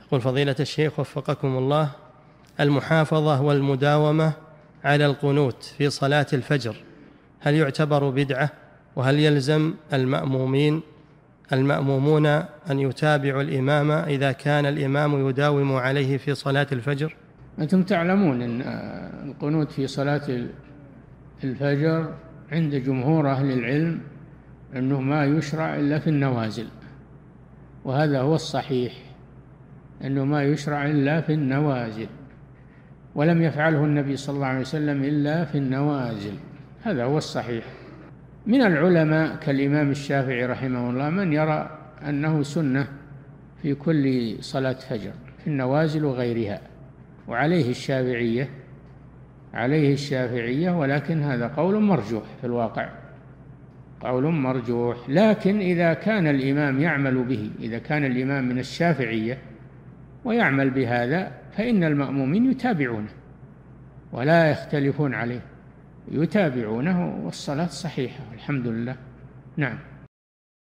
يقول فضيلة الشيخ وفقكم الله، المحافظة والمداومة على القنوت في صلاة الفجر هل يعتبر بدعة؟ وهل يلزم المأمومون أن يتابعوا الإمام إذا كان الإمام يداوم عليه في صلاة الفجر؟ أنتم تعلمون أن القنوت في صلاة الفجر عند جمهور أهل العلم أنه ما يشرع إلا في النوازل، وهذا هو الصحيح، أنه ما يشرع إلا في النوازل، ولم يفعله النبي صلى الله عليه وسلم إلا في النوازل، هذا هو الصحيح. من العلماء كالإمام الشافعي رحمه الله من يرى أنه سنة في كل صلاة فجر في النوازل وغيرها، وعليه الشافعية، ولكن هذا قول مرجوح في الواقع، قول مرجوح. لكن إذا كان الإمام يعمل به، إذا كان الإمام من الشافعية ويعمل بهذا، فإن المأمومين يتابعونه ولا يختلفون عليه، يتابعونه والصلاة صحيحة الحمد لله. نعم.